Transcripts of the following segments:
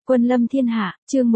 Quân lâm thiên hạ, chương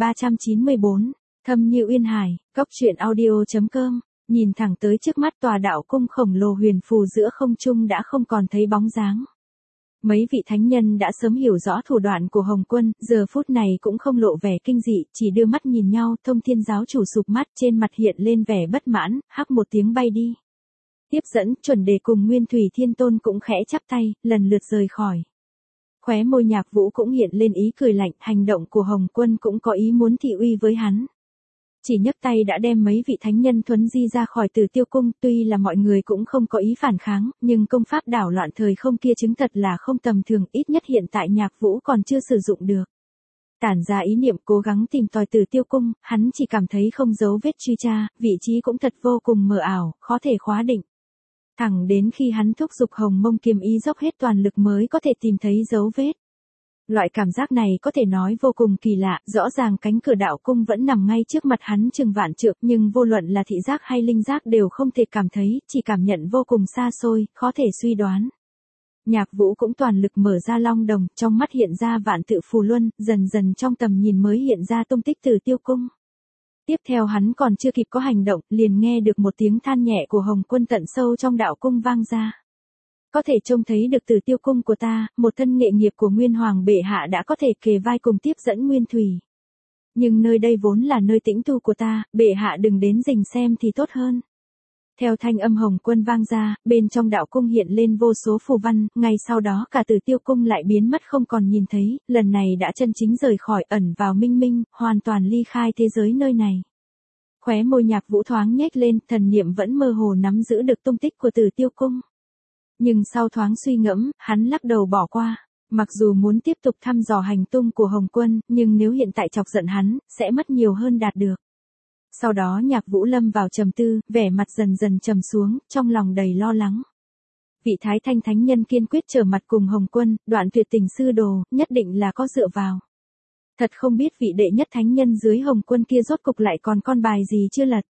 1394, thâm như uyên hải, góc truyện audio.com, nhìn thẳng tới trước mắt tòa đạo cung khổng lồ huyền phù giữa không trung đã không còn thấy bóng dáng. Mấy vị thánh nhân đã sớm hiểu rõ thủ đoạn của Hồng Quân, giờ phút này cũng không lộ vẻ kinh dị, chỉ đưa mắt nhìn nhau. Thông Thiên giáo chủ sụp mắt, trên mặt hiện lên vẻ bất mãn, hắc một tiếng bay đi. Tiếp dẫn, Chuẩn Đề cùng Nguyên Thủy Thiên Tôn cũng khẽ chắp tay, lần lượt rời khỏi. Khóe môi Nhạc Vũ cũng hiện lên ý cười lạnh, hành động của Hồng Quân cũng có ý muốn thị uy với hắn. Chỉ nhấc tay đã đem mấy vị thánh nhân thuấn di ra khỏi Tử Tiêu cung, tuy là mọi người cũng không có ý phản kháng, nhưng công pháp đảo loạn thời không kia chứng thật là không tầm thường, ít nhất hiện tại Nhạc Vũ còn chưa sử dụng được. Tản ra ý niệm cố gắng tìm tòi Tử Tiêu cung, hắn chỉ cảm thấy không dấu vết truy tra, vị trí cũng thật vô cùng mờ ảo, khó thể khóa định. Thẳng đến khi hắn thúc giục Hồng Mông Kiếm Ý dốc hết toàn lực mới có thể tìm thấy dấu vết. Loại cảm giác này có thể nói vô cùng kỳ lạ, rõ ràng cánh cửa đạo cung vẫn nằm ngay trước mặt hắn chừng vạn trượng, nhưng vô luận là thị giác hay linh giác đều không thể cảm thấy, chỉ cảm nhận vô cùng xa xôi, khó thể suy đoán. Nhạc Vũ cũng toàn lực mở ra long đồng, trong mắt hiện ra vạn tự phù luân, dần dần trong tầm nhìn mới hiện ra tung tích Tử Tiêu cung. Tiếp theo hắn còn chưa kịp có hành động, liền nghe được một tiếng than nhẹ của Hồng Quân tận sâu trong đạo cung vang ra. Có thể trông thấy được Tử Tiêu cung của ta, một thân nghệ nghiệp của Nguyên Hoàng bệ hạ đã có thể kề vai cùng tiếp dẫn Nguyên Thủy. Nhưng nơi đây vốn là nơi tĩnh tu của ta, bệ hạ đừng đến rình xem thì tốt hơn. Theo thanh âm Hồng Quân vang ra, bên trong đạo cung hiện lên vô số phù văn, ngay sau đó cả Tử Tiêu cung lại biến mất không còn nhìn thấy, lần này đã chân chính rời khỏi, ẩn vào minh minh, hoàn toàn ly khai thế giới nơi này. Khóe môi Nhạc Vũ thoáng nhếch lên, thần niệm vẫn mơ hồ nắm giữ được tung tích của Tử Tiêu cung. Nhưng sau thoáng suy ngẫm, hắn lắc đầu bỏ qua. Mặc dù muốn tiếp tục thăm dò hành tung của Hồng Quân, nhưng nếu hiện tại chọc giận hắn, sẽ mất nhiều hơn đạt được. Sau đó Nhạc Vũ lâm vào trầm tư, vẻ mặt dần dần trầm xuống, trong lòng đầy lo lắng. Vị Thái Thanh thánh nhân kiên quyết trở mặt cùng Hồng Quân, đoạn tuyệt tình sư đồ, nhất định là có dựa vào. Thật không biết vị đệ nhất thánh nhân dưới Hồng Quân kia rốt cục lại còn con bài gì chưa lật.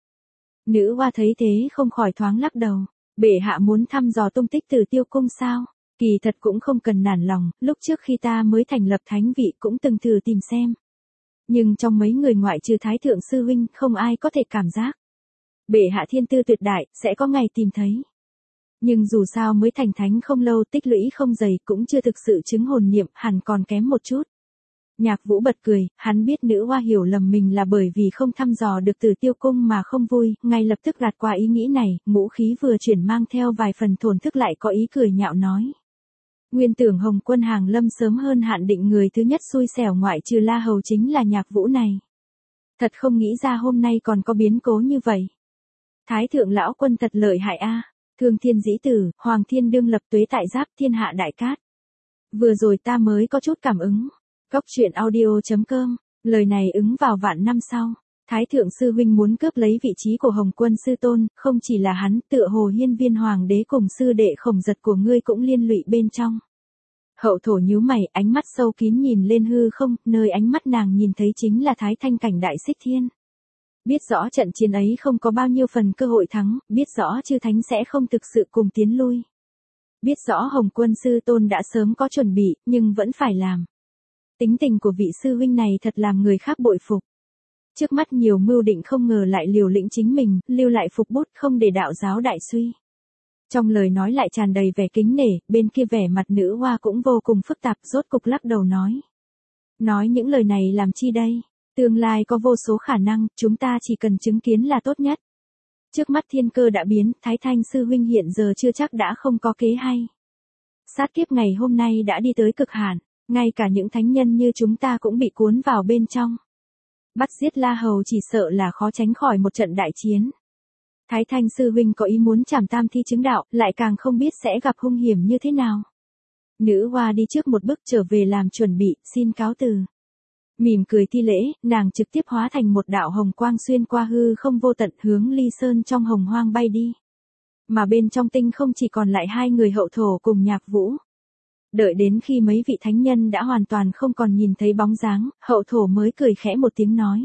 Nữ hoa thấy thế không khỏi thoáng lắc đầu. Bệ hạ muốn thăm dò tung tích Tử Tiêu cung sao? Kỳ thật cũng không cần nản lòng, lúc trước khi ta mới thành lập thánh vị cũng từng thử tìm xem. Nhưng trong mấy người ngoại trừ Thái Thượng Sư Huynh không ai có thể cảm giác. Bệ hạ thiên tư tuyệt đại, sẽ có ngày tìm thấy. Nhưng dù sao mới thành thánh không lâu, tích lũy không dày, cũng chưa thực sự chứng hồn niệm, hẳn còn kém một chút. Nhạc Vũ bật cười, hắn biết nữ hoa hiểu lầm mình là bởi vì không thăm dò được Tử Tiêu cung mà không vui, ngay lập tức gạt qua ý nghĩ này, ngũ khí vừa chuyển mang theo vài phần thổn thức lại có ý cười nhạo nói. Nguyên tưởng Hồng Quân hàng lâm sớm hơn hạn định, người thứ nhất xui xẻo ngoại trừ La Hầu chính là Nhạc Vũ này. Thật không nghĩ ra hôm nay còn có biến cố như vậy. Thái thượng lão quân thật lợi hại a. Thương thiên dĩ tử, Hoàng thiên đương lập tuế tại giáp, thiên hạ đại cát. Vừa rồi ta mới có chút cảm ứng. Góc truyện audio.com, lời này ứng vào vạn năm sau. Thái thượng sư huynh muốn cướp lấy vị trí của Hồng Quân sư tôn, không chỉ là hắn, tựa hồ hiên viên hoàng đế cùng sư đệ Khổng Giật của ngươi cũng liên lụy bên trong. Hậu thổ nhíu mày, ánh mắt sâu kín nhìn lên hư không, nơi ánh mắt nàng nhìn thấy chính là Thái Thanh cảnh đại xích thiên. Biết rõ trận chiến ấy không có bao nhiêu phần cơ hội thắng, biết rõ chư thánh sẽ không thực sự cùng tiến lui. Biết rõ Hồng Quân sư tôn đã sớm có chuẩn bị, nhưng vẫn phải làm. Tính tình của vị sư huynh này thật làm người khác bội phục. Trước mắt nhiều mưu định không ngờ lại liều lĩnh chính mình, lưu lại phục bút không để đạo giáo đại suy. Trong lời nói lại tràn đầy vẻ kính nể, bên kia vẻ mặt nữ hoa cũng vô cùng phức tạp, rốt cục lắc đầu nói. Nói những lời này làm chi đây? Tương lai có vô số khả năng, chúng ta chỉ cần chứng kiến là tốt nhất. Trước mắt thiên cơ đã biến, Thái Thanh sư huynh hiện giờ chưa chắc đã không có kế hay. Sát kiếp ngày hôm nay đã đi tới cực hạn. Ngay cả những thánh nhân như chúng ta cũng bị cuốn vào bên trong. Bắt giết La Hầu chỉ sợ là khó tránh khỏi một trận đại chiến. Thái Thanh sư huynh có ý muốn trảm tam thi chứng đạo, lại càng không biết sẽ gặp hung hiểm như thế nào. Nữ hoa đi trước một bước trở về làm chuẩn bị, xin cáo từ. Mỉm cười thi lễ, nàng trực tiếp hóa thành một đạo hồng quang xuyên qua hư không vô tận hướng Ly Sơn trong hồng hoang bay đi. Mà bên trong tinh không chỉ còn lại hai người Hậu thổ cùng Nhạc Vũ. Đợi đến khi mấy vị thánh nhân đã hoàn toàn không còn nhìn thấy bóng dáng, Hậu thổ mới cười khẽ một tiếng nói.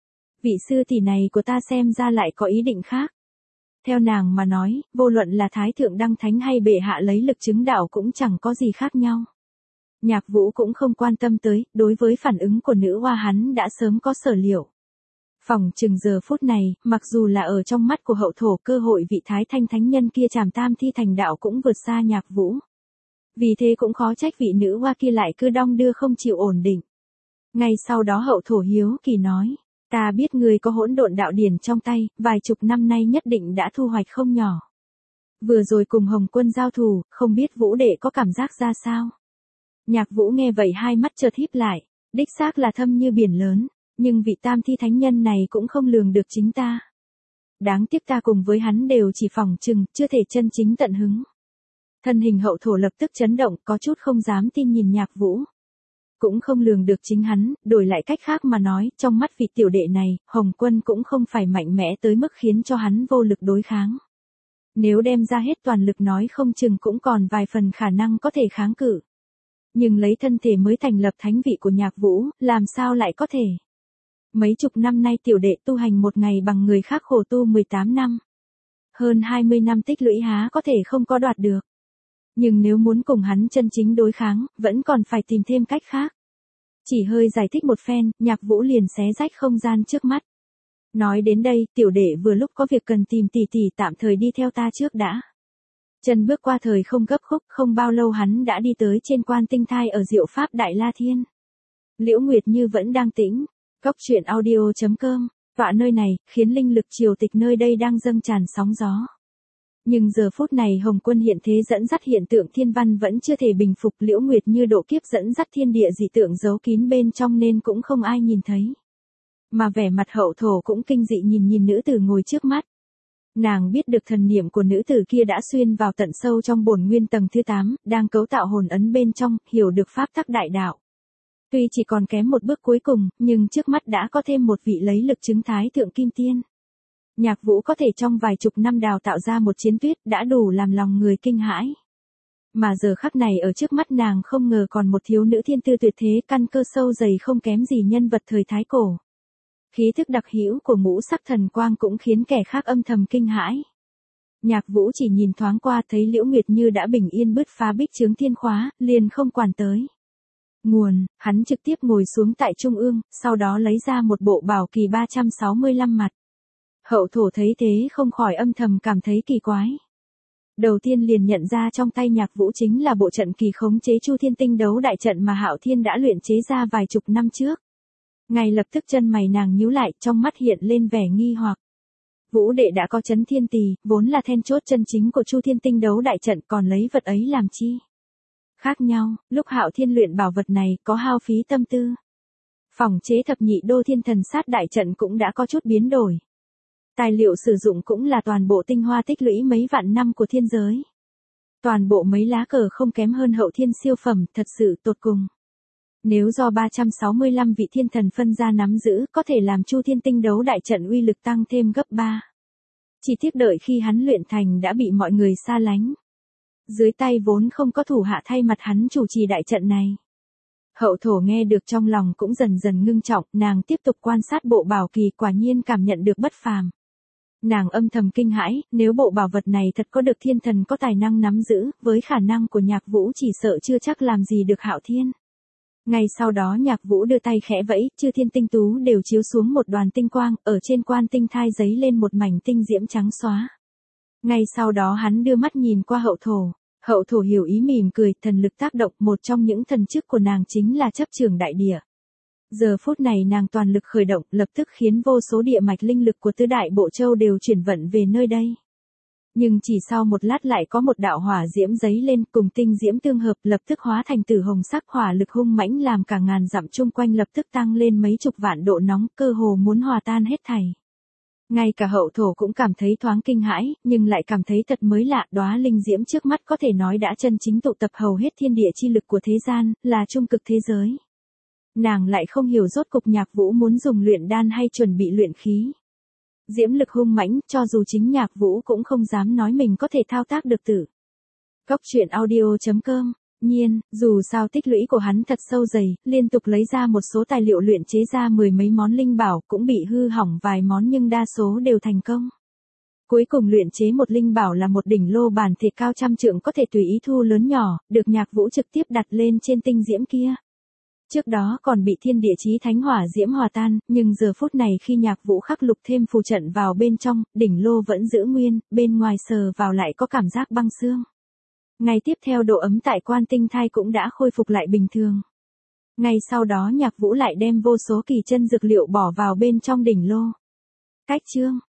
Vị sư tỷ này của ta xem ra lại có ý định khác. Theo nàng mà nói, vô luận là Thái thượng đăng thánh hay bệ hạ lấy lực chứng đạo cũng chẳng có gì khác nhau. Nhạc Vũ cũng không quan tâm tới, đối với phản ứng của nữ hoa hắn đã sớm có sở liệu. Phỏng chừng giờ phút này, mặc dù là ở trong mắt của hậu thổ, cơ hội vị Thái Thanh thánh nhân kia trảm tam thi thành đạo cũng vượt xa Nhạc Vũ. Vì thế cũng khó trách vị nữ hoa kia lại cứ đong đưa không chịu ổn định. Ngay sau đó hậu thổ hiếu kỳ nói, ta biết người có hỗn độn đạo điển trong tay, vài chục năm nay nhất định đã thu hoạch không nhỏ. Vừa rồi cùng Hồng Quân giao thủ, không biết Vũ đệ có cảm giác ra sao? Nhạc Vũ nghe vậy hai mắt chợt híp lại, đích xác là thâm như biển lớn, nhưng vị tam thi thánh nhân này cũng không lường được chính ta. Đáng tiếc ta cùng với hắn đều chỉ phỏng chừng, chưa thể chân chính tận hứng. Thân hình hậu thổ lập tức chấn động, có chút không dám tin nhìn Nhạc Vũ. Cũng không lường được chính hắn, đổi lại cách khác mà nói, trong mắt vị tiểu đệ này, Hồng Quân cũng không phải mạnh mẽ tới mức khiến cho hắn vô lực đối kháng. Nếu đem ra hết toàn lực nói không chừng cũng còn vài phần khả năng có thể kháng cự. Nhưng lấy thân thể mới thành lập thánh vị của Nhạc Vũ, làm sao lại có thể? Mấy chục năm nay tiểu đệ tu hành một ngày bằng người khác khổ tu 18 năm. Hơn 20 năm tích lũy há có thể không có đoạt được. Nhưng nếu muốn cùng hắn chân chính đối kháng, vẫn còn phải tìm thêm cách khác. Chỉ hơi giải thích một phen, Nhạc Vũ liền xé rách không gian trước mắt. Nói đến đây, tiểu đệ vừa lúc có việc cần tìm tỷ tỷ, tạm thời đi theo ta trước đã. Chân bước qua thời không gấp khúc, không bao lâu hắn đã đi tới trên quan tinh thai ở Diệu Pháp Đại La Thiên. Liễu Nguyệt Như vẫn đang tĩnh. Cốc truyện audio.com, tọa nơi này, khiến linh lực triều tịch nơi đây đang dâng tràn sóng gió. Nhưng giờ phút này Hồng Quân hiện thế dẫn dắt hiện tượng thiên văn vẫn chưa thể bình phục, Liễu Nguyệt Như độ kiếp dẫn dắt thiên địa dị tượng giấu kín bên trong nên cũng không ai nhìn thấy. Mà vẻ mặt hậu thổ cũng kinh dị nhìn nữ tử ngồi trước mắt. Nàng biết được thần niệm của nữ tử kia đã xuyên vào tận sâu trong bổn nguyên tầng thứ 8, đang cấu tạo hồn ấn bên trong, hiểu được pháp tắc đại đạo. Tuy chỉ còn kém một bước cuối cùng, nhưng trước mắt đã có thêm một vị lấy lực chứng thái thượng kim tiên. Nhạc Vũ có thể trong vài chục năm đào tạo ra một chiến tuyết đã đủ làm lòng người kinh hãi. Mà giờ khắc này ở trước mắt nàng không ngờ còn một thiếu nữ thiên tư tuyệt thế, căn cơ sâu dày không kém gì nhân vật thời Thái Cổ. Khí thức đặc hữu của ngũ sắc thần quang cũng khiến kẻ khác âm thầm kinh hãi. Nhạc Vũ chỉ nhìn thoáng qua thấy Liễu Nguyệt Như đã bình yên bứt phá bích chướng thiên khóa, liền không quản tới. Nguồn, hắn trực tiếp ngồi xuống tại trung ương, sau đó lấy ra một bộ bảo kỳ 365 mặt. Hậu thổ thấy thế không khỏi âm thầm cảm thấy kỳ quái. Đầu tiên liền nhận ra trong tay Nhạc Vũ chính là bộ trận kỳ khống chế Chu Thiên Tinh Đấu Đại Trận mà Hạo Thiên đã luyện chế ra vài chục năm trước. Ngay lập tức chân mày nàng nhíu lại, trong mắt hiện lên vẻ nghi hoặc. Vũ đệ đã có chấn thiên tỳ, vốn là then chốt chân chính của Chu Thiên Tinh Đấu Đại Trận, còn lấy vật ấy làm chi? Khác nhau, lúc Hạo Thiên luyện bảo vật này có hao phí tâm tư. Phòng chế thập nhị đô thiên thần sát đại trận cũng đã có chút biến đổi. Tài liệu sử dụng cũng là toàn bộ tinh hoa tích lũy mấy vạn năm của thiên giới. Toàn bộ mấy lá cờ không kém hơn hậu thiên siêu phẩm, thật sự tột cùng. Nếu do 365 vị thiên thần phân ra nắm giữ, có thể làm Chu Thiên Tinh Đấu Đại Trận uy lực tăng thêm gấp 3. Chỉ tiếc đợi khi hắn luyện thành đã bị mọi người xa lánh. Dưới tay vốn không có thủ hạ thay mặt hắn chủ trì đại trận này. Hậu thổ nghe được trong lòng cũng dần dần ngưng trọng, nàng tiếp tục quan sát bộ bảo kỳ, quả nhiên cảm nhận được bất phàm. Nàng âm thầm kinh hãi, nếu bộ bảo vật này thật có được thiên thần có tài năng nắm giữ, với khả năng của Nhạc Vũ chỉ sợ chưa chắc làm gì được Hạo Thiên. Ngay sau đó Nhạc Vũ đưa tay khẽ vẫy, chư thiên tinh tú đều chiếu xuống một đoàn tinh quang, ở trên quan tinh thai giấy lên một mảnh tinh diễm trắng xóa. Ngay sau đó hắn đưa mắt nhìn qua hậu thổ hiểu ý mỉm cười, thần lực tác động, một trong những thần chức của nàng chính là chấp trường đại địa. Giờ phút này nàng toàn lực khởi động, lập tức khiến vô số địa mạch linh lực của tứ đại bộ châu đều chuyển vận về nơi đây. Nhưng chỉ sau một lát lại có một đạo hỏa diễm giấy lên, cùng tinh diễm tương hợp, lập tức hóa thành tử hồng sắc, hỏa lực hung mãnh làm cả ngàn dặm chung quanh lập tức tăng lên mấy chục vạn độ nóng, cơ hồ muốn hòa tan hết thảy. Ngay cả hậu thổ cũng cảm thấy thoáng kinh hãi, nhưng lại cảm thấy thật mới lạ, đóa linh diễm trước mắt có thể nói đã chân chính tụ tập hầu hết thiên địa chi lực của thế gian, là trung cực thế giới. Nàng lại không hiểu rốt cục Nhạc Vũ muốn dùng luyện đan hay chuẩn bị luyện khí. Diễm lực hung mãnh, cho dù chính Nhạc Vũ cũng không dám nói mình có thể thao tác được tử. Cốc truyện audio.com. Nhiên, dù sao tích lũy của hắn thật sâu dày, liên tục lấy ra một số tài liệu luyện chế ra mười mấy món linh bảo, cũng bị hư hỏng vài món nhưng đa số đều thành công. Cuối cùng luyện chế một linh bảo là một đỉnh lô bản thể cao trăm trượng có thể tùy ý thu lớn nhỏ, được Nhạc Vũ trực tiếp đặt lên trên tinh diễm kia. Trước đó còn bị thiên địa chí thánh hỏa diễm hòa tan, nhưng giờ phút này khi Nhạc Vũ khắc lục thêm phù trận vào bên trong, đỉnh lô vẫn giữ nguyên, bên ngoài sờ vào lại có cảm giác băng xương. Ngày tiếp theo độ ấm tại Quan Tinh Thai cũng đã khôi phục lại bình thường. Ngay sau đó Nhạc Vũ lại đem vô số kỳ chân dược liệu bỏ vào bên trong đỉnh lô. Cách chương